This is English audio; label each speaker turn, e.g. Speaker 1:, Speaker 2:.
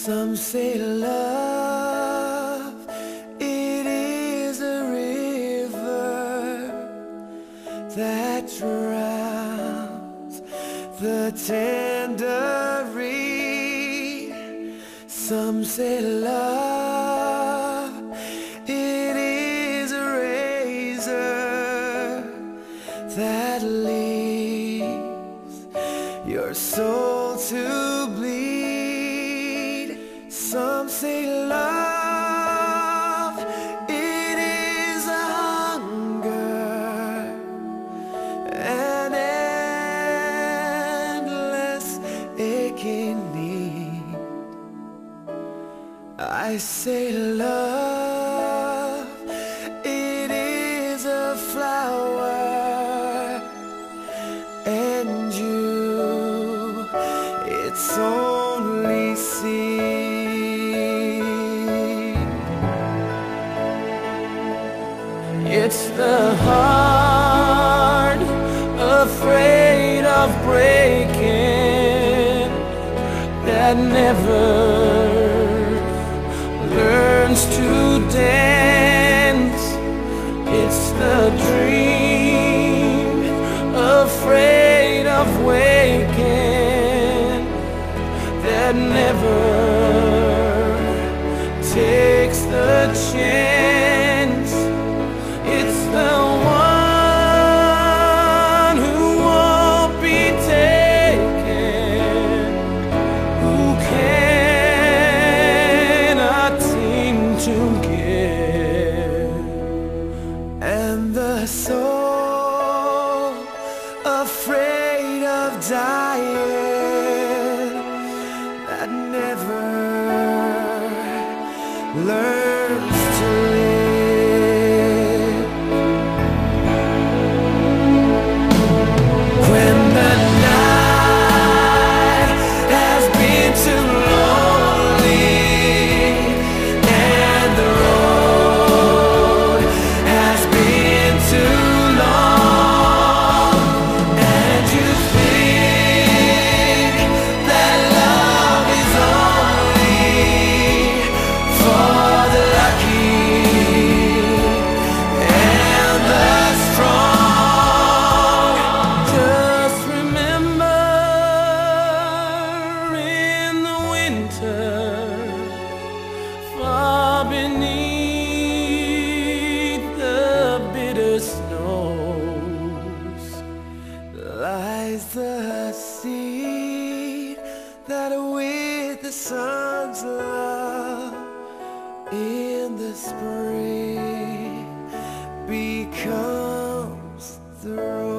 Speaker 1: Some say love, it is a river that drowns the tender reed. Some say love, it is a razor that leaves your soul to bleed. Some say love, it is a hunger, an endless aching need. I say love, it is a flower, and you, it's only seed. It's the heart afraid of breaking that never learns to dance. It's the dream afraid of waking that never takes the chance. It's the one who won't be taken, who cannot seem to give. And the soul afraid of dying that never learns to live. When the night has been too lonely and the road has been too long, and you think that love is only for the lucky and the strong, just remember, in the winter, far beneath the bitter snows, lies the seed that with the sun's love in the spring becomes the rose.